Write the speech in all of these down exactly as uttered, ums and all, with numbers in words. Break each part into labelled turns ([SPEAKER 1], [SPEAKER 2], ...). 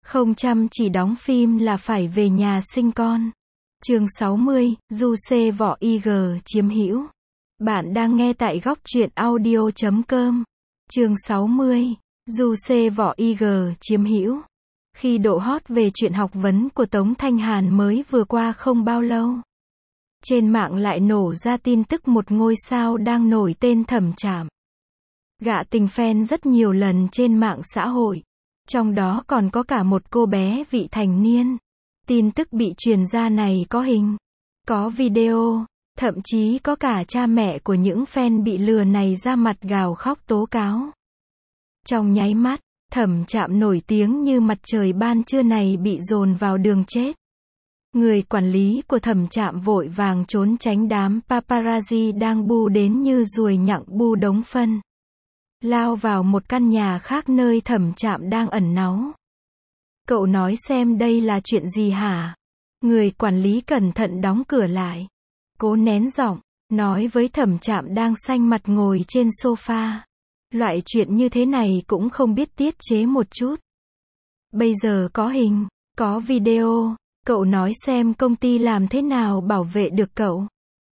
[SPEAKER 1] Không chăm chỉ đóng phim là phải về nhà sinh con. Chương sáu mươi, Du C Võ i giê chiếm hữu. Bạn đang nghe tại góc truyện audio chấm com. Chương sáu mươi, Du C Võ i giê chiếm hữu. Khi độ hot về chuyện học vấn của Tống Thanh Hàn mới vừa qua không bao lâu, trên mạng lại nổ ra tin tức một ngôi sao đang nổi tên Thẩm Trạm gạ tình fan rất nhiều lần trên mạng xã hội. Trong đó còn có cả một cô bé vị thành niên. Tin tức bị truyền ra này có hình, có video, thậm chí có cả cha mẹ của những fan bị lừa này ra mặt gào khóc tố cáo. Trong nháy mắt, Thẩm Trạm nổi tiếng như mặt trời ban trưa này bị dồn vào đường chết. Người quản lý của Thẩm Trạm vội vàng trốn tránh đám paparazzi đang bu đến như ruồi nhặng bu đống phân, lao vào một căn nhà khác nơi Thẩm Trạm đang ẩn náu. Cậu nói xem đây là chuyện gì hả? Người quản lý cẩn thận đóng cửa lại, cố nén giọng, nói với Thẩm Trạm đang xanh mặt ngồi trên sofa. Loại chuyện như thế này cũng không biết tiết chế một chút. Bây giờ có hình, có video, cậu nói xem công ty làm thế nào bảo vệ được cậu.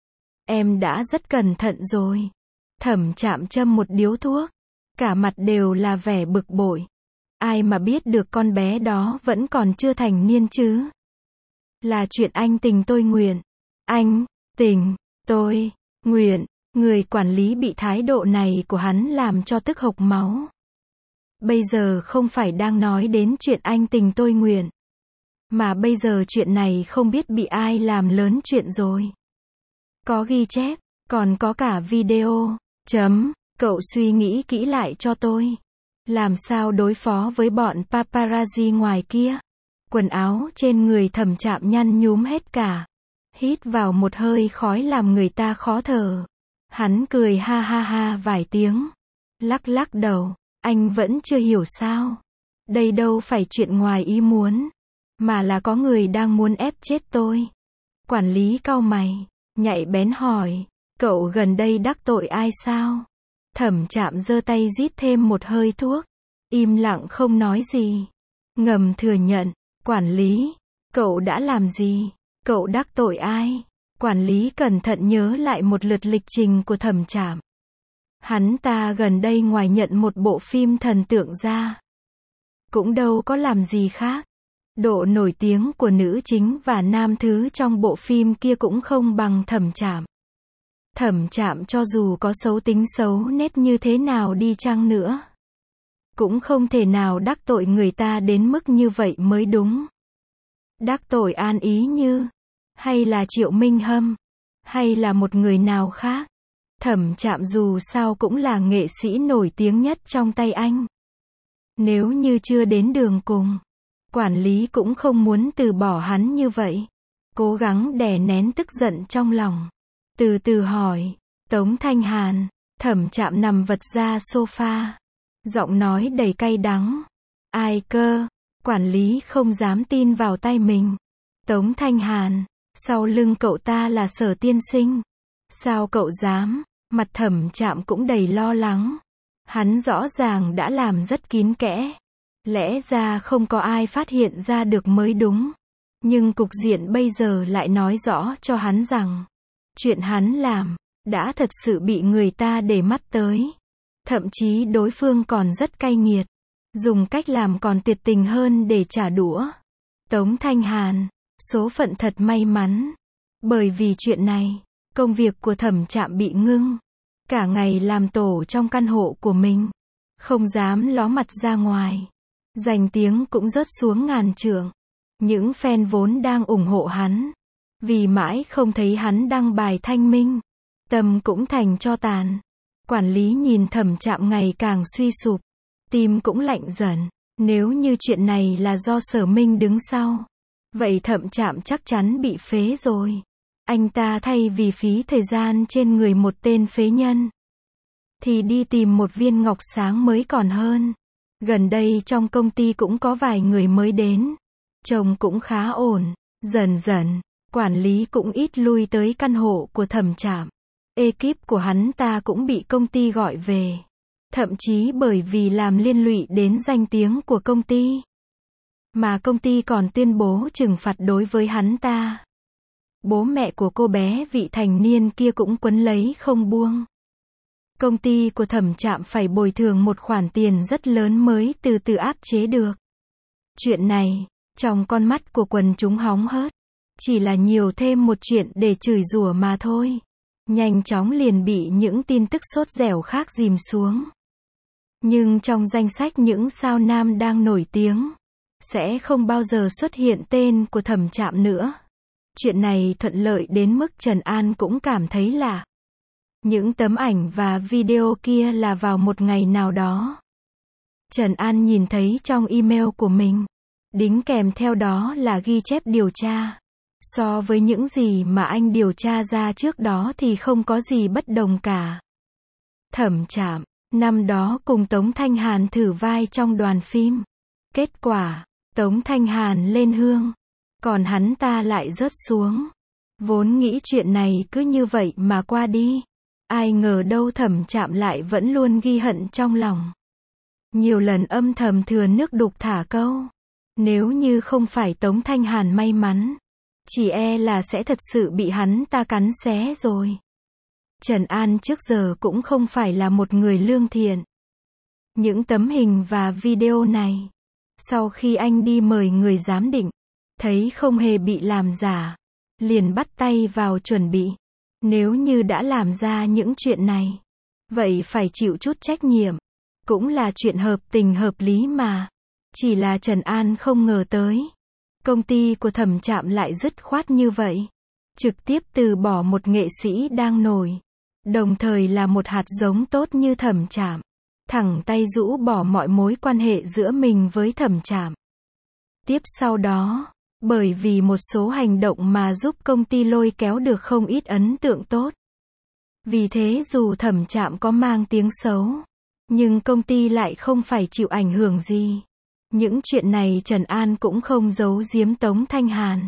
[SPEAKER 1] Em đã rất cẩn thận rồi. Thẩm Trạm châm một điếu thuốc, cả mặt đều là vẻ bực bội. Ai mà biết được con bé đó vẫn còn chưa thành niên chứ. Là chuyện anh tình tôi nguyện. Anh, tình, tôi, nguyện. Người quản lý bị thái độ này của hắn làm cho tức hộc máu. Bây giờ không phải đang nói đến chuyện anh tình tôi nguyện, mà bây giờ chuyện này không biết bị ai làm lớn chuyện rồi. Có ghi chép, còn có cả video. Chấm, cậu suy nghĩ kỹ lại cho tôi. Làm sao đối phó với bọn paparazzi ngoài kia? Quần áo trên người Thẩm Trạm nhăn nhúm hết cả. Hít vào một hơi khói làm người ta khó thở. Hắn cười ha ha ha vài tiếng, lắc lắc đầu. Anh vẫn chưa hiểu sao? Đây đâu phải chuyện ngoài ý muốn, mà là có người đang muốn ép chết tôi. Quản lý cau mày, nhạy bén hỏi, cậu gần đây đắc tội ai sao? Thẩm Trạm giơ tay rít thêm một hơi thuốc, im lặng không nói gì. Ngầm thừa nhận, quản lý, cậu đã làm gì? Cậu đắc tội ai? Quản lý cẩn thận nhớ lại một lượt lịch trình của Thẩm Trạm. Hắn ta gần đây ngoài nhận một bộ phim thần tượng ra, cũng đâu có làm gì khác. Độ nổi tiếng của nữ chính và nam thứ trong bộ phim kia cũng không bằng Thẩm Trạm. Thẩm Trạm cho dù có xấu tính xấu nết như thế nào đi chăng nữa, cũng không thể nào đắc tội người ta đến mức như vậy mới đúng. Đắc tội An Ý Như, hay là Triệu Minh Hâm, hay là một người nào khác. Thẩm Trạm dù sao cũng là nghệ sĩ nổi tiếng nhất trong tay anh. Nếu như chưa đến đường cùng, quản lý cũng không muốn từ bỏ hắn như vậy. Cố gắng đè nén tức giận trong lòng, từ từ hỏi, Tống Thanh Hàn. Thẩm Trạm nằm vật ra sofa, giọng nói đầy cay đắng. Ai cơ? Quản lý không dám tin vào tai mình. Tống Thanh Hàn, sau lưng cậu ta là Sở tiên sinh. Sao cậu dám? Mặt Thẩm Trạm cũng đầy lo lắng. Hắn rõ ràng đã làm rất kín kẽ. Lẽ ra không có ai phát hiện ra được mới đúng. Nhưng cục diện bây giờ lại nói rõ cho hắn rằng, chuyện hắn làm, đã thật sự bị người ta để mắt tới. Thậm chí đối phương còn rất cay nghiệt, dùng cách làm còn tuyệt tình hơn để trả đũa. Tống Thanh Hàn, số phận thật may mắn. Bởi vì chuyện này, công việc của Thẩm Trạm bị ngưng. Cả ngày làm tổ trong căn hộ của mình, không dám ló mặt ra ngoài. Danh tiếng cũng rớt xuống ngàn trượng. Những fan vốn đang ủng hộ hắn, vì mãi không thấy hắn đăng bài thanh minh, tâm cũng thành tro tàn. Quản lý nhìn Thẩm Trạm ngày càng suy sụp, tim cũng lạnh dần. Nếu như chuyện này là do Sở Minh đứng sau, vậy Thẩm Trạm chắc chắn bị phế rồi. Anh ta thay vì phí thời gian trên người một tên phế nhân, thì đi tìm một viên ngọc sáng mới còn hơn. Gần đây trong công ty cũng có vài người mới đến, trông cũng khá ổn. Dần dần, quản lý cũng ít lui tới căn hộ của Thẩm Trạm. Ekip của hắn ta cũng bị công ty gọi về. Thậm chí bởi vì làm liên lụy đến danh tiếng của công ty. mà công ty còn tuyên bố trừng phạt đối với hắn ta. Bố mẹ của cô bé vị thành niên kia cũng quấn lấy không buông. Công ty của Thẩm Trạm phải bồi thường một khoản tiền rất lớn mới từ từ áp chế được. Chuyện này, trong con mắt của quần chúng hóng hớt, chỉ là nhiều thêm một chuyện để chửi rủa mà thôi. Nhanh chóng liền bị những tin tức sốt dẻo khác dìm xuống. Nhưng trong danh sách những sao nam đang nổi tiếng, sẽ không bao giờ xuất hiện tên của Thẩm Trạm nữa. Chuyện này thuận lợi đến mức Trần An cũng cảm thấy lạ. Những tấm ảnh và video kia là vào một ngày nào đó. Trần An nhìn thấy trong email của mình, đính kèm theo đó là ghi chép điều tra. So với những gì mà anh điều tra ra trước đó thì không có gì bất đồng cả. Thẩm Trạm, năm đó cùng Tống Thanh Hàn thử vai trong đoàn phim. Kết quả, Tống Thanh Hàn lên hương, còn hắn ta lại rớt xuống. Vốn nghĩ chuyện này cứ như vậy mà qua đi. Ai ngờ đâu Thẩm Trạm lại vẫn luôn ghi hận trong lòng. Nhiều lần âm thầm thừa nước đục thả câu. Nếu như không phải Tống Thanh Hàn may mắn, chỉ e là sẽ thật sự bị hắn ta cắn xé rồi. Trần An trước giờ cũng không phải là một người lương thiện. Những tấm hình và video này, sau khi anh đi mời người giám định, thấy không hề bị làm giả, liền bắt tay vào chuẩn bị. Nếu như đã làm ra những chuyện này, vậy phải chịu chút trách nhiệm. Cũng là chuyện hợp tình hợp lý mà. Chỉ là Trần An không ngờ tới, công ty của Thẩm Trạm lại dứt khoát như vậy. Trực tiếp từ bỏ một nghệ sĩ đang nổi, đồng thời là một hạt giống tốt như Thẩm Trạm. Thẳng tay rũ bỏ mọi mối quan hệ giữa mình với Thẩm Trạm. Tiếp sau đó, bởi vì một số hành động mà giúp công ty lôi kéo được không ít ấn tượng tốt. Vì thế dù Thẩm Trạm có mang tiếng xấu, nhưng công ty lại không phải chịu ảnh hưởng gì. Những chuyện này Trần An cũng không giấu giếm Tống Thanh Hàn.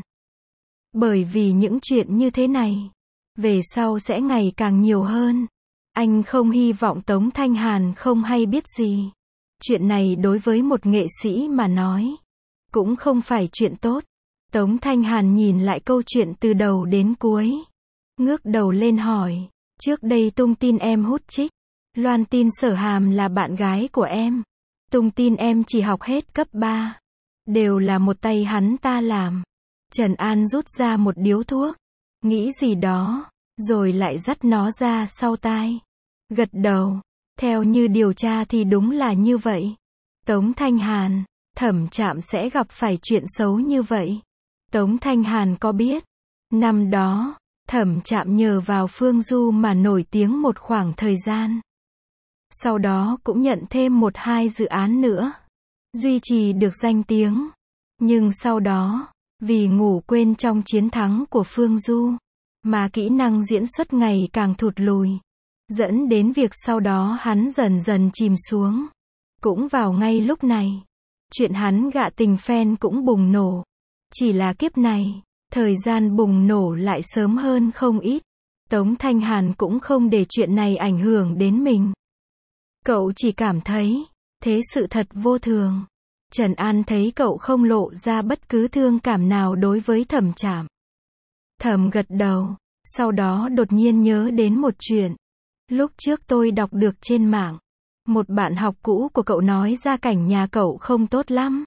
[SPEAKER 1] Bởi vì những chuyện như thế này, về sau sẽ ngày càng nhiều hơn. Anh không hy vọng Tống Thanh Hàn không hay biết gì. Chuyện này đối với một nghệ sĩ mà nói, cũng không phải chuyện tốt. Tống Thanh Hàn nhìn lại câu chuyện từ đầu đến cuối. Ngước đầu lên hỏi, trước đây tung tin em hút chích. Loan tin Sở Hàm là bạn gái của em. Tung tin em chỉ học hết cấp ba. Đều là một tay hắn ta làm. Trần An rút ra một điếu thuốc. Nghĩ gì đó, rồi lại dắt nó ra sau tai. Gật đầu. Theo như điều tra thì đúng là như vậy. Tống Thanh Hàn, Thẩm Trạm sẽ gặp phải chuyện xấu như vậy. Tống Thanh Hàn có biết, năm đó, Thẩm Trạm nhờ vào Phương Du mà nổi tiếng một khoảng thời gian. Sau đó cũng nhận thêm một hai dự án nữa, duy trì được danh tiếng. Nhưng sau đó, vì ngủ quên trong chiến thắng của Phương Du, mà kỹ năng diễn xuất ngày càng thụt lùi, dẫn đến việc sau đó hắn dần dần chìm xuống. Cũng vào ngay lúc này, chuyện hắn gạ tình fan cũng bùng nổ. Chỉ là kiếp này, thời gian bùng nổ lại sớm hơn không ít. Tống Thanh Hàn cũng không để chuyện này ảnh hưởng đến mình. Cậu chỉ cảm thấy, thế sự thật vô thường. Trần An thấy cậu không lộ ra bất cứ thương cảm nào đối với Thẩm Trạm. Thẩm gật đầu, sau đó đột nhiên nhớ đến một chuyện. Lúc trước tôi đọc được trên mạng, một bạn học cũ của cậu nói gia cảnh nhà cậu không tốt lắm.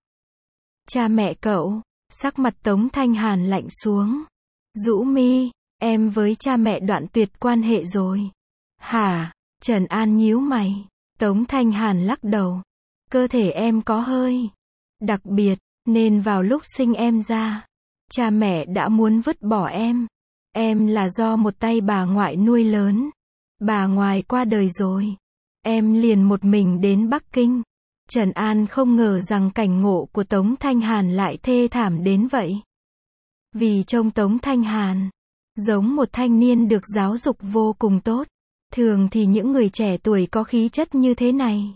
[SPEAKER 1] Cha mẹ cậu, sắc mặt Tống Thanh Hàn lạnh xuống. Dũ mi, em với cha mẹ đoạn tuyệt quan hệ rồi. Hả? Trần An nhíu mày. Tống Thanh Hàn lắc đầu. Cơ thể em có hơi đặc biệt, nên vào lúc sinh em ra, cha mẹ đã muốn vứt bỏ em. Em là do một tay bà ngoại nuôi lớn. Bà ngoại qua đời rồi. Em liền một mình đến Bắc Kinh. Trần An không ngờ rằng cảnh ngộ của Tống Thanh Hàn lại thê thảm đến vậy. Vì trông Tống Thanh Hàn giống một thanh niên được giáo dục vô cùng tốt. Thường thì những người trẻ tuổi có khí chất như thế này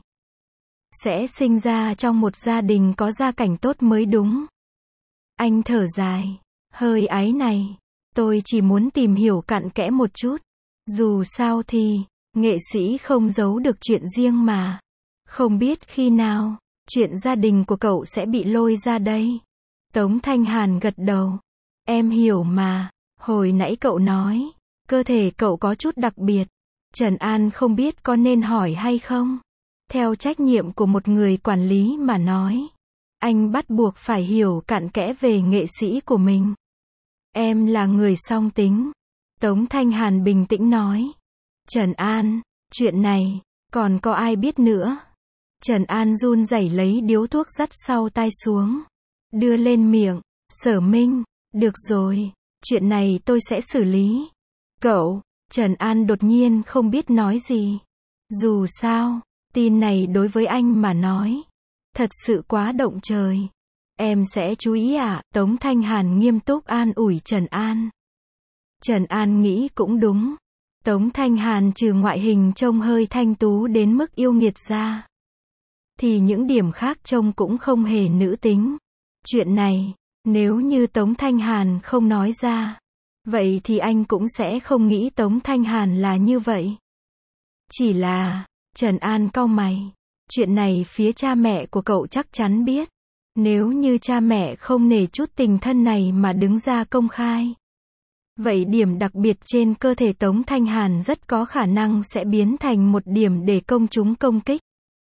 [SPEAKER 1] sẽ sinh ra trong một gia đình có gia cảnh tốt mới đúng. Anh thở dài, hơi áy này. Tôi chỉ muốn tìm hiểu cặn kẽ một chút. Dù sao thì, nghệ sĩ không giấu được chuyện riêng mà. Không biết khi nào, chuyện gia đình của cậu sẽ bị lôi ra đây. Tống Thanh Hàn gật đầu. Em hiểu mà, hồi nãy cậu nói, cơ thể cậu có chút đặc biệt. Trần An không biết có nên hỏi hay không. Theo trách nhiệm của một người quản lý mà nói, anh bắt buộc phải hiểu cặn kẽ về nghệ sĩ của mình. Em là người song tính. Tống Thanh Hàn bình tĩnh nói. Trần An, chuyện này, còn có ai biết nữa? Trần An run rẩy lấy điếu thuốc dắt sau tai xuống. Đưa lên miệng. Sở Minh, được rồi, chuyện này tôi sẽ xử lý. Cậu, Trần An đột nhiên không biết nói gì. Dù sao, tin này đối với anh mà nói, thật sự quá động trời. Em sẽ chú ý ạ, à? Tống Thanh Hàn nghiêm túc an ủi Trần An. Trần An nghĩ cũng đúng. Tống Thanh Hàn trừ ngoại hình trông hơi thanh tú đến mức yêu nghiệt ra, thì những điểm khác trông cũng không hề nữ tính. Chuyện này, nếu như Tống Thanh Hàn không nói ra, vậy thì anh cũng sẽ không nghĩ Tống Thanh Hàn là như vậy. Chỉ là, Trần An cau mày. Chuyện này phía cha mẹ của cậu chắc chắn biết. Nếu như cha mẹ không nể chút tình thân này mà đứng ra công khai, vậy điểm đặc biệt trên cơ thể Tống Thanh Hàn rất có khả năng sẽ biến thành một điểm để công chúng công kích.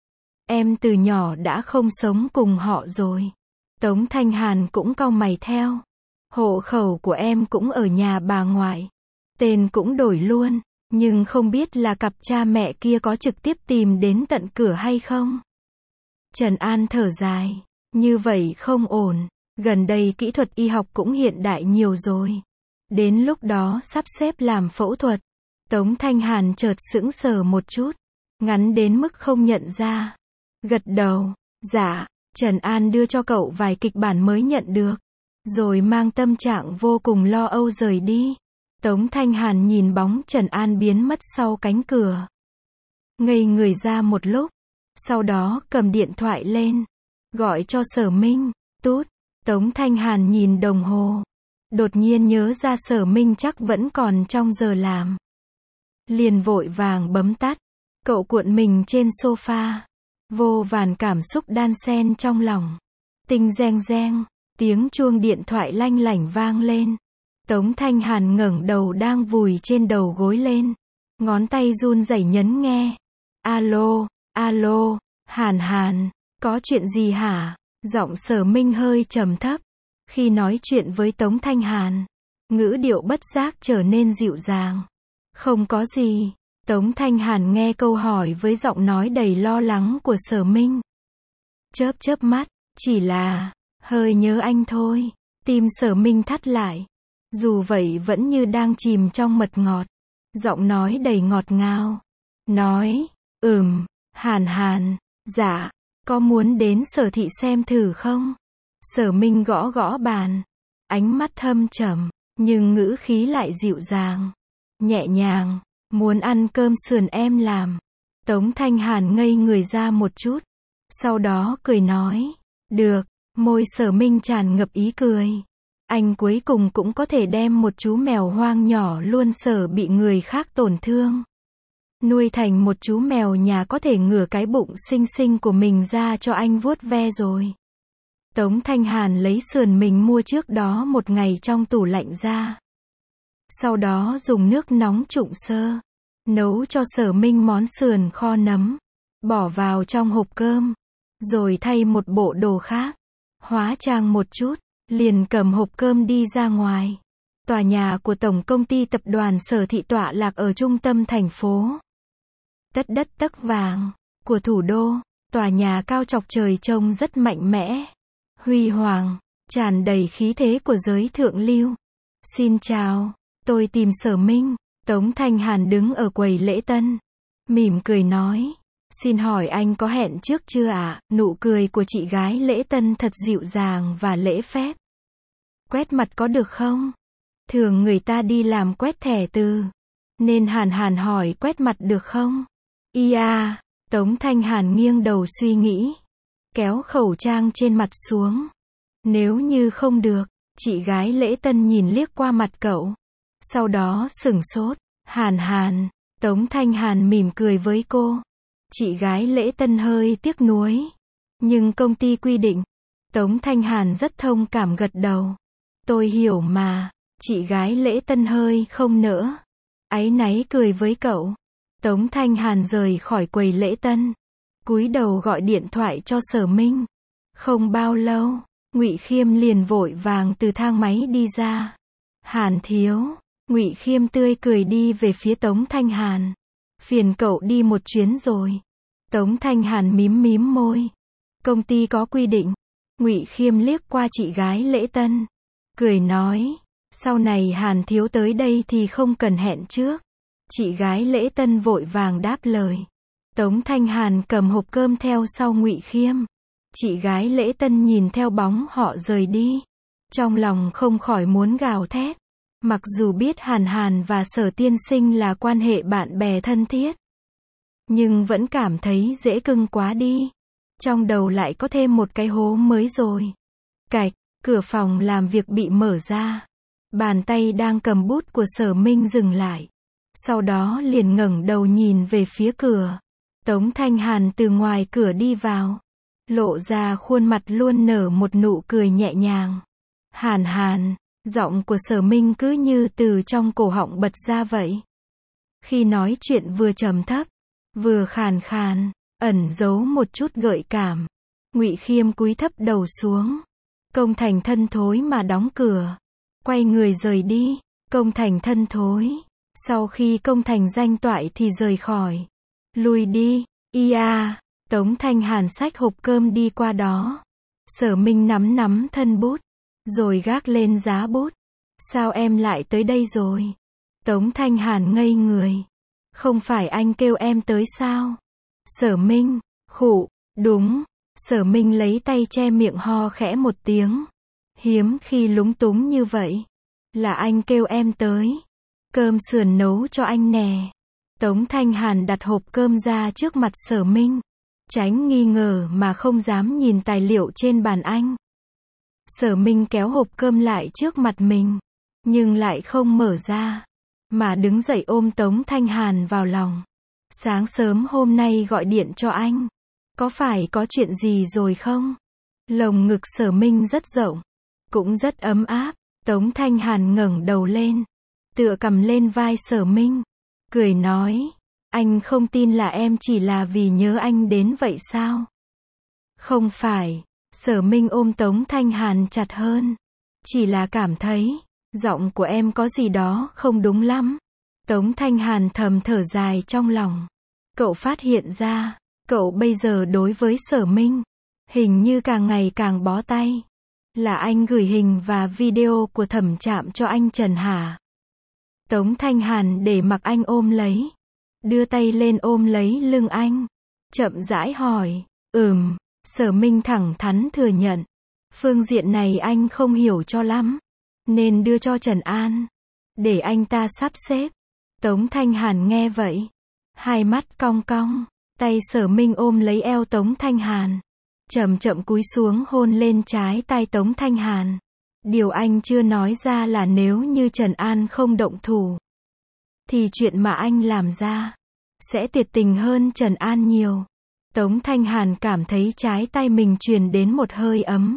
[SPEAKER 1] Em từ nhỏ đã không sống cùng họ rồi. Tống Thanh Hàn cũng cau mày theo. Hộ khẩu của em cũng ở nhà bà ngoại. Tên cũng đổi luôn. Nhưng không biết là cặp cha mẹ kia có trực tiếp tìm đến tận cửa hay không? Trần An thở dài. Như vậy không ổn. Gần đây kỹ thuật y học cũng hiện đại nhiều rồi. Đến lúc đó sắp xếp làm phẫu thuật. Tống Thanh Hàn chợt sững sờ một chút. Ngắn đến mức không nhận ra. Gật đầu. Dạ. Trần An đưa cho cậu vài kịch bản mới nhận được. Rồi mang tâm trạng vô cùng lo âu rời đi. Tống Thanh Hàn nhìn bóng Trần An biến mất sau cánh cửa. Ngây người ra một lúc. Sau đó cầm điện thoại lên. Gọi cho Sở Minh. Tút. Tống Thanh Hàn nhìn đồng hồ. Đột nhiên nhớ ra Sở Minh chắc vẫn còn trong giờ làm. Liền vội vàng bấm tắt. Cậu cuộn mình trên sofa. Vô vàn cảm xúc đan xen trong lòng. Tinh reng reng. Tiếng chuông điện thoại lanh lảnh vang lên. Tống Thanh Hàn ngẩng đầu đang vùi trên đầu gối lên. Ngón tay run rẩy nhấn nghe. Alo, alo, Hàn Hàn, có chuyện gì hả? Giọng Sở Minh hơi trầm thấp. Khi nói chuyện với Tống Thanh Hàn, ngữ điệu bất giác trở nên dịu dàng. Không có gì. Tống Thanh Hàn nghe câu hỏi với giọng nói đầy lo lắng của Sở Minh. Chớp chớp mắt, chỉ là, hơi nhớ anh thôi. Tim Sở Minh thắt lại. Dù vậy vẫn như đang chìm trong mật ngọt. Giọng nói đầy ngọt ngào. Nói, ừm, Hàn Hàn, dạ, có muốn đến Sở thị xem thử không? Sở Minh gõ gõ bàn. Ánh mắt thâm trầm, nhưng ngữ khí lại dịu dàng. Nhẹ nhàng, muốn ăn cơm sườn em làm. Tống Thanh Hàn ngây người ra một chút. Sau đó cười nói, được, môi Sở Minh tràn ngập ý cười. Anh cuối cùng cũng có thể đem một chú mèo hoang nhỏ luôn sợ bị người khác tổn thương, nuôi thành một chú mèo nhà có thể ngửa cái bụng xinh xinh của mình ra cho anh vuốt ve rồi. Tống Thanh Hàn lấy sườn mình mua trước đó một ngày trong tủ lạnh ra. Sau đó dùng nước nóng trụng sơ. Nấu cho Sở Minh món sườn kho nấm. Bỏ vào trong hộp cơm. Rồi thay một bộ đồ khác. Hóa trang một chút. Liền cầm hộp cơm đi ra ngoài. Tòa nhà của tổng công ty tập đoàn Sở thị tọa lạc ở trung tâm thành phố. Tất đất tấc vàng của thủ đô. Tòa nhà cao chọc trời trông rất mạnh mẽ, huy hoàng, tràn đầy khí thế của giới thượng lưu. Xin chào, tôi tìm Sở Minh. Tống Thanh Hàn đứng ở quầy lễ tân, mỉm cười nói. Xin hỏi anh có hẹn trước chưa ạ? À? Nụ cười của chị gái lễ tân thật dịu dàng và lễ phép. Quét mặt có được không? Thường người ta đi làm quét thẻ từ. Nên Hàn Hàn hỏi quét mặt được không? Ia, Tống Thanh Hàn nghiêng đầu suy nghĩ. Kéo khẩu trang trên mặt xuống. Nếu như không được, chị gái lễ tân nhìn liếc qua mặt cậu. Sau đó sửng sốt. Hàn Hàn, Tống Thanh Hàn mỉm cười với cô. Chị gái lễ tân hơi tiếc nuối. Nhưng công ty quy định. Tống Thanh Hàn rất thông cảm gật đầu. Tôi hiểu mà, chị gái Lễ Tân hơi không nỡ. Áy náy cười với cậu. Tống Thanh Hàn rời khỏi quầy lễ tân. Cúi đầu gọi điện thoại cho Sở Minh. Không bao lâu, Ngụy Khiêm liền vội vàng từ thang máy đi ra. Hàn thiếu, Ngụy Khiêm tươi cười đi về phía Tống Thanh Hàn. Phiền cậu đi một chuyến rồi. Tống Thanh Hàn mím mím môi. Công ty có quy định. Ngụy Khiêm liếc qua chị gái Lễ Tân. Cười nói, sau này Hàn thiếu tới đây thì không cần hẹn trước. Chị gái Lễ Tân vội vàng đáp lời. Tống Thanh Hàn cầm hộp cơm theo sau Ngụy Khiêm. Chị gái Lễ Tân nhìn theo bóng họ rời đi. Trong lòng không khỏi muốn gào thét. Mặc dù biết Hàn Hàn và Sở tiên sinh là quan hệ bạn bè thân thiết. Nhưng vẫn cảm thấy dễ cưng quá đi. Trong đầu lại có thêm một cái hố mới rồi. Cạch, cửa phòng làm việc bị mở ra. Bàn tay đang cầm bút của Sở Minh dừng lại. Sau đó liền ngẩng đầu nhìn về phía cửa. Tống Thanh Hàn từ ngoài cửa đi vào. Lộ ra khuôn mặt luôn nở một nụ cười nhẹ nhàng. Hàn Hàn, giọng của Sở Minh cứ như từ trong cổ họng bật ra vậy. Khi nói chuyện vừa trầm thấp, vừa khàn khàn, ẩn giấu một chút gợi cảm. Ngụy Khiêm cúi thấp đầu xuống. Công thành thân thối mà đóng cửa. Quay người rời đi. Công thành thân thối. Sau khi công thành danh toại thì rời khỏi. Lui đi, ia. Tống Thanh Hàn xách hộp cơm đi qua đó. Sở Minh nắm nắm thân bút. Rồi gác lên giá bút. Sao em lại tới đây rồi? Tống Thanh Hàn ngây người. Không phải anh kêu em tới sao? Sở Minh, khụ, đúng. Sở Minh lấy tay che miệng ho khẽ một tiếng. Hiếm khi lúng túng như vậy. Là anh kêu em tới. Cơm sườn nấu cho anh nè. Tống Thanh Hàn đặt hộp cơm ra trước mặt Sở Minh. Tránh nghi ngờ mà không dám nhìn tài liệu trên bàn anh. Sở Minh kéo hộp cơm lại trước mặt mình. Nhưng lại không mở ra. Mà đứng dậy ôm Tống Thanh Hàn vào lòng. Sáng sớm hôm nay gọi điện cho anh. Có phải có chuyện gì rồi không? Lồng ngực Sở Minh rất rộng. Cũng rất ấm áp. Tống Thanh Hàn ngẩng đầu lên. Tựa cầm lên vai Sở Minh. Cười nói. Anh không tin là em chỉ là vì nhớ anh đến vậy sao? Không phải. Sở Minh ôm Tống Thanh Hàn chặt hơn. Chỉ là cảm thấy. Giọng của em có gì đó không đúng lắm. Tống Thanh Hàn thầm thở dài trong lòng. Cậu phát hiện ra. Cậu bây giờ đối với Sở Minh. Hình như càng ngày càng bó tay. Là anh gửi hình và video của Thẩm Trạm cho anh Trần hả? Tống Thanh Hàn để mặc anh ôm lấy. Đưa tay lên ôm lấy lưng anh. Chậm rãi hỏi. Ừm. Sở Minh thẳng thắn thừa nhận. Phương diện này anh không hiểu cho lắm. Nên đưa cho Trần An. Để anh ta sắp xếp. Tống Thanh Hàn nghe vậy. Hai mắt cong cong. Tay Sở Minh ôm lấy eo Tống Thanh Hàn. Chậm chậm cúi xuống hôn lên trái tai Tống Thanh Hàn. Điều anh chưa nói ra là nếu như Trần An không động thủ. Thì chuyện mà anh làm ra. Sẽ tuyệt tình hơn Trần An nhiều. Tống Thanh Hàn cảm thấy trái tay mình truyền đến một hơi ấm.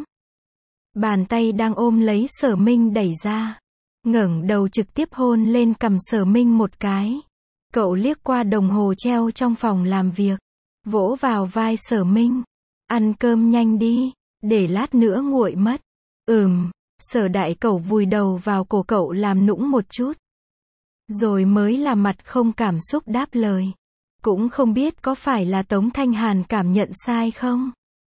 [SPEAKER 1] Bàn tay đang ôm lấy Sở Minh đẩy ra. Ngẩng đầu trực tiếp hôn lên cằm Sở Minh một cái. Cậu liếc qua đồng hồ treo trong phòng làm việc. Vỗ vào vai Sở Minh. Ăn cơm nhanh đi. Để lát nữa nguội mất. Ừm. Sở Đại Cẩu vùi đầu vào cổ cậu làm nũng một chút. Rồi mới là mặt không cảm xúc đáp lời. Cũng không biết có phải là Tống Thanh Hàn cảm nhận sai không?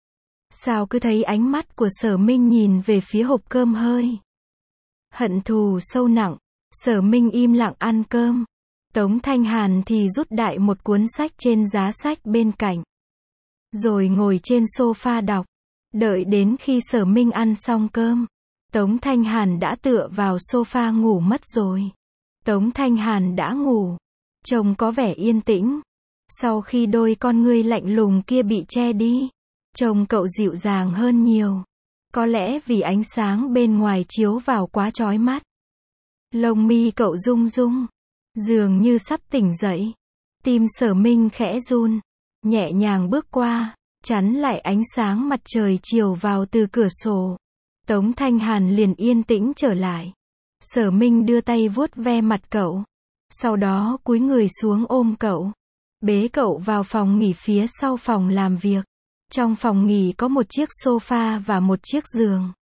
[SPEAKER 1] Sao cứ thấy ánh mắt của Sở Minh nhìn về phía hộp cơm hơi hận thù sâu nặng. Sở Minh im lặng ăn cơm. Tống Thanh Hàn thì rút đại một cuốn sách trên giá sách bên cạnh. Rồi ngồi trên sofa đọc. Đợi đến khi Sở Minh ăn xong cơm. Tống Thanh Hàn đã tựa vào sofa ngủ mất rồi. Tống Thanh Hàn đã ngủ. Trông có vẻ yên tĩnh. Sau khi đôi con ngươi lạnh lùng kia bị che đi. Trông cậu dịu dàng hơn nhiều. Có lẽ vì ánh sáng bên ngoài chiếu vào quá chói mắt. Lông mi cậu rung rung. Dường như sắp tỉnh dậy. Tim Sở Minh khẽ run. Nhẹ nhàng bước qua. chắn lại ánh sáng mặt trời chiều vào từ cửa sổ. Tống Thanh Hàn liền yên tĩnh trở lại. Sở Minh đưa tay vuốt ve mặt cậu. Sau đó cúi người xuống ôm cậu. Bế cậu vào phòng nghỉ phía sau phòng làm việc. Trong phòng nghỉ có một chiếc sofa và một chiếc giường.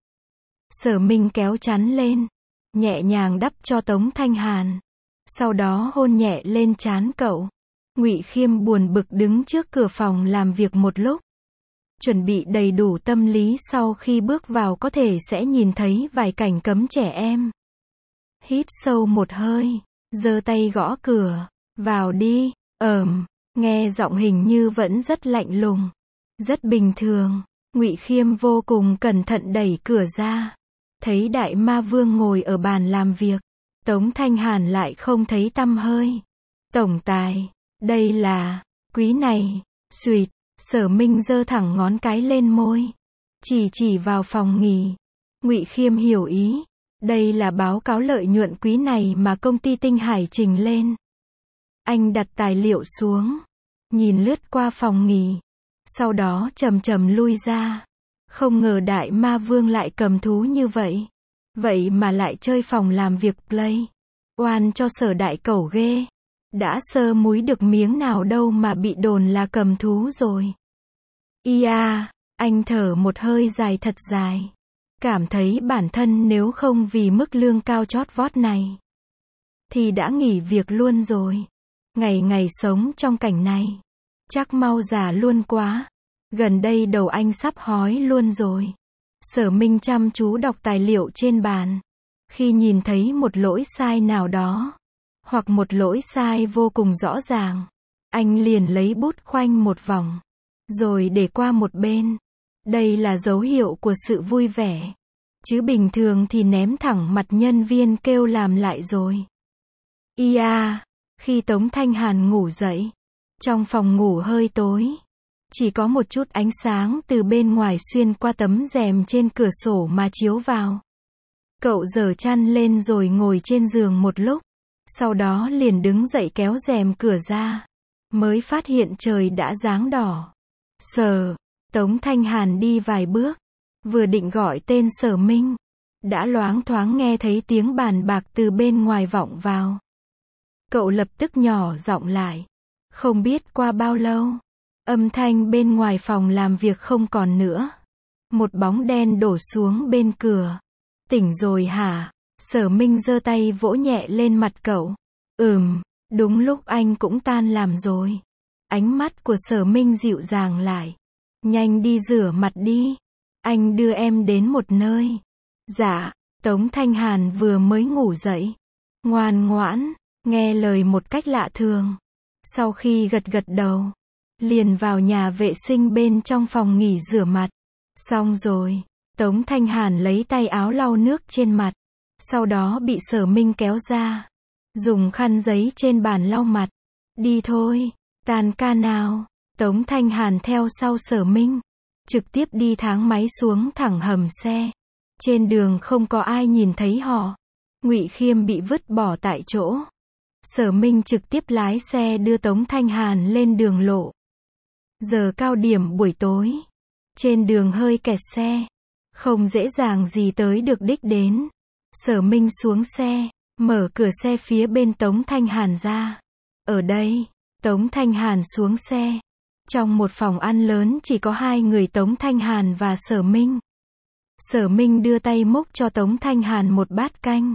[SPEAKER 1] Sở Minh kéo chắn lên, nhẹ nhàng đắp cho Tống Thanh Hàn. Sau đó hôn nhẹ lên trán cậu. Ngụy Khiêm buồn bực đứng trước cửa phòng làm việc một lúc. Chuẩn bị đầy đủ tâm lý sau khi bước vào có thể sẽ nhìn thấy vài cảnh cấm trẻ em. Hít sâu một hơi, giơ tay gõ cửa. Vào đi. Ờm, nghe giọng hình như vẫn rất lạnh lùng. Rất bình thường. Ngụy Khiêm vô cùng cẩn thận đẩy cửa ra. Thấy Đại Ma Vương ngồi ở bàn làm việc. Tống Thanh Hàn lại không thấy tăm hơi. Tổng tài, đây là, quý này, xuyệt, Sở Minh giơ thẳng ngón cái lên môi. Chỉ chỉ vào phòng nghỉ. Ngụy Khiêm hiểu ý. Đây là báo cáo lợi nhuận quý này mà công ty Tinh Hải trình lên. Anh đặt tài liệu xuống. Nhìn lướt qua phòng nghỉ. Sau đó chậm chậm lui ra. Không ngờ Đại Ma Vương lại cầm thú như vậy. Vậy mà lại chơi phòng làm việc play. Oan cho Sở đại cẩu ghê. Đã sơ múi được miếng nào đâu mà bị đồn là cầm thú rồi. Ia, anh thở một hơi dài thật dài. Cảm thấy bản thân nếu không vì mức lương cao chót vót này thì đã nghỉ việc luôn rồi. Ngày ngày sống trong cảnh này. Chắc mau già luôn quá. Gần đây đầu anh sắp hói luôn rồi. Sở Minh chăm chú đọc tài liệu trên bàn. Khi nhìn thấy một lỗi sai nào đó, hoặc một lỗi sai vô cùng rõ ràng, anh liền lấy bút khoanh một vòng, rồi để qua một bên. Đây là dấu hiệu của sự vui vẻ. Chứ bình thường thì ném thẳng mặt nhân viên kêu làm lại rồi. Ia, khi Tống Thanh Hàn ngủ dậy, trong phòng ngủ hơi tối. Chỉ có một chút ánh sáng từ bên ngoài xuyên qua tấm rèm trên cửa sổ mà chiếu vào. Cậu giở chăn lên rồi ngồi trên giường một lúc. Sau đó liền đứng dậy kéo rèm cửa ra. Mới phát hiện trời đã ráng đỏ. Sở, Tống Thanh Hàn đi vài bước. Vừa định gọi tên Sở Minh. Đã loáng thoáng nghe thấy tiếng bàn bạc từ bên ngoài vọng vào. Cậu lập tức nhỏ giọng lại. Không biết qua bao lâu. Âm thanh bên ngoài phòng làm việc không còn nữa. Một bóng đen đổ xuống bên cửa. Tỉnh rồi hả? Sở Minh giơ tay vỗ nhẹ lên mặt cậu. Ừm, đúng lúc anh cũng tan làm rồi. Ánh mắt của Sở Minh dịu dàng lại. Nhanh đi rửa mặt đi. Anh đưa em đến một nơi. Dạ, Tống Thanh Hàn vừa mới ngủ dậy. Ngoan ngoãn, nghe lời một cách lạ thường. Sau khi gật gật đầu, liền vào nhà vệ sinh bên trong phòng nghỉ rửa mặt. Xong rồi, Tống Thanh Hàn lấy tay áo lau nước trên mặt. Sau đó bị Sở Minh kéo ra. Dùng khăn giấy trên bàn lau mặt. Đi thôi, tan ca nào. Tống Thanh Hàn theo sau Sở Minh. Trực tiếp đi thang máy xuống thẳng hầm xe. Trên đường không có ai nhìn thấy họ. Ngụy Khiêm bị vứt bỏ tại chỗ. Sở Minh trực tiếp lái xe đưa Tống Thanh Hàn lên đường lộ. Giờ cao điểm buổi tối. Trên đường hơi kẹt xe. Không dễ dàng gì tới được đích đến. Sở Minh xuống xe, mở cửa xe phía bên Tống Thanh Hàn ra. Ở đây, Tống Thanh Hàn xuống xe. Trong một phòng ăn lớn chỉ có hai người Tống Thanh Hàn và Sở Minh. Sở Minh đưa tay múc cho Tống Thanh Hàn một bát canh.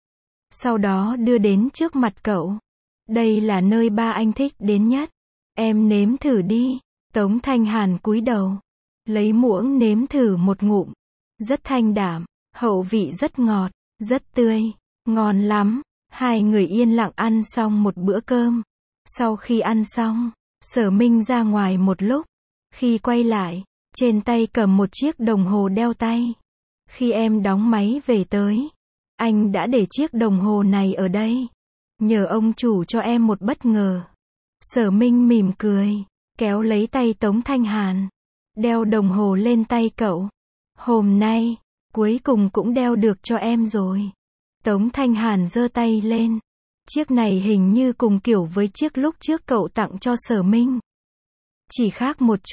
[SPEAKER 1] Sau đó đưa đến trước mặt cậu. Đây là nơi ba anh thích đến nhất. Em nếm thử đi. Tống Thanh Hàn cúi đầu. Lấy muỗng nếm thử một ngụm. Rất thanh đạm, hậu vị rất ngọt, rất tươi, ngon lắm. Hai người yên lặng ăn xong một bữa cơm. Sau khi ăn xong, Sở Minh ra ngoài một lúc. Khi quay lại, trên tay cầm một chiếc đồng hồ đeo tay. Khi em đóng máy về tới, anh đã để chiếc đồng hồ này ở đây. Nhờ ông chủ cho em một bất ngờ. Sở Minh mỉm cười, kéo lấy tay Tống Thanh Hàn. Đeo đồng hồ lên tay cậu. Hôm nay, cuối cùng cũng đeo được cho em rồi. Tống Thanh Hàn giơ tay lên. Chiếc này hình như cùng kiểu với chiếc lúc trước cậu tặng cho Sở Minh. Chỉ khác một chút,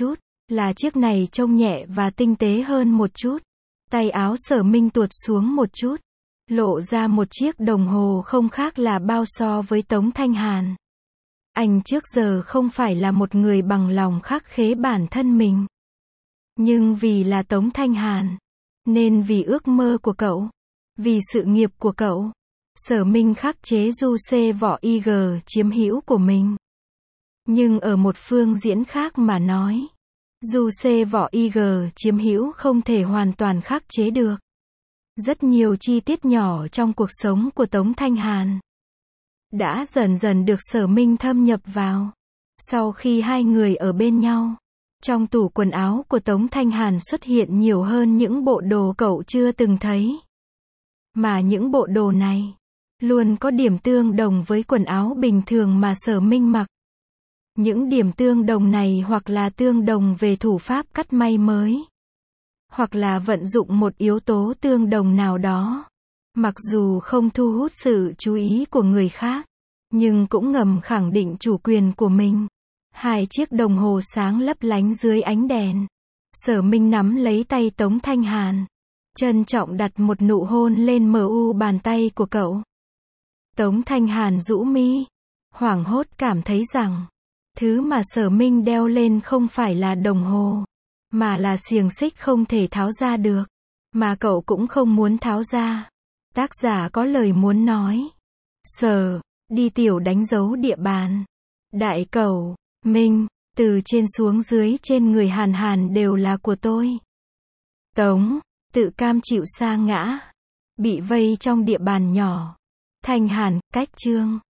[SPEAKER 1] Là chiếc này trông nhẹ và tinh tế hơn một chút. Tay áo Sở Minh tuột xuống một chút, lộ ra một chiếc đồng hồ không khác là bao so với Tống Thanh Hàn. Anh trước giờ không phải là một người bằng lòng khắc khế bản thân mình. Nhưng vì là Tống Thanh Hàn, nên vì ước mơ của cậu, vì sự nghiệp của cậu, Sở Minh khắc chế Du Xê Võ Y G chiếm hữu của mình. Nhưng ở một phương diễn khác mà nói, Du Xê Võ Y G chiếm hữu không thể hoàn toàn khắc chế được. Rất nhiều chi tiết nhỏ trong cuộc sống của Tống Thanh Hàn đã dần dần được Sở Minh thâm nhập vào. Sau khi hai người ở bên nhau, trong tủ quần áo của Tống Thanh Hàn xuất hiện nhiều hơn những bộ đồ cậu chưa từng thấy. Mà những bộ đồ này luôn có điểm tương đồng với quần áo bình thường mà Sở Minh mặc. Những điểm tương đồng này hoặc là tương đồng về thủ pháp cắt may mới, hoặc là vận dụng một yếu tố tương đồng nào đó. Mặc dù không thu hút sự chú ý của người khác, nhưng cũng ngầm khẳng định chủ quyền của mình. Hai chiếc đồng hồ sáng lấp lánh dưới ánh đèn. Sở Minh nắm lấy tay Tống Thanh Hàn, trân trọng đặt một nụ hôn lên mờ u bàn tay của cậu. Tống Thanh Hàn rũ mi, hoảng hốt cảm thấy rằng thứ mà Sở Minh đeo lên không phải là đồng hồ, mà là xiềng xích không thể tháo ra được, mà cậu cũng không muốn tháo ra. Tác giả có lời muốn nói. Sở, đi tiểu đánh dấu địa bàn. Đại cầu, Minh, từ trên xuống dưới trên người Hàn Hàn đều là của tôi. Tống, tự cam chịu sa ngã, bị vây trong địa bàn nhỏ. Thanh Hàn, cách chương.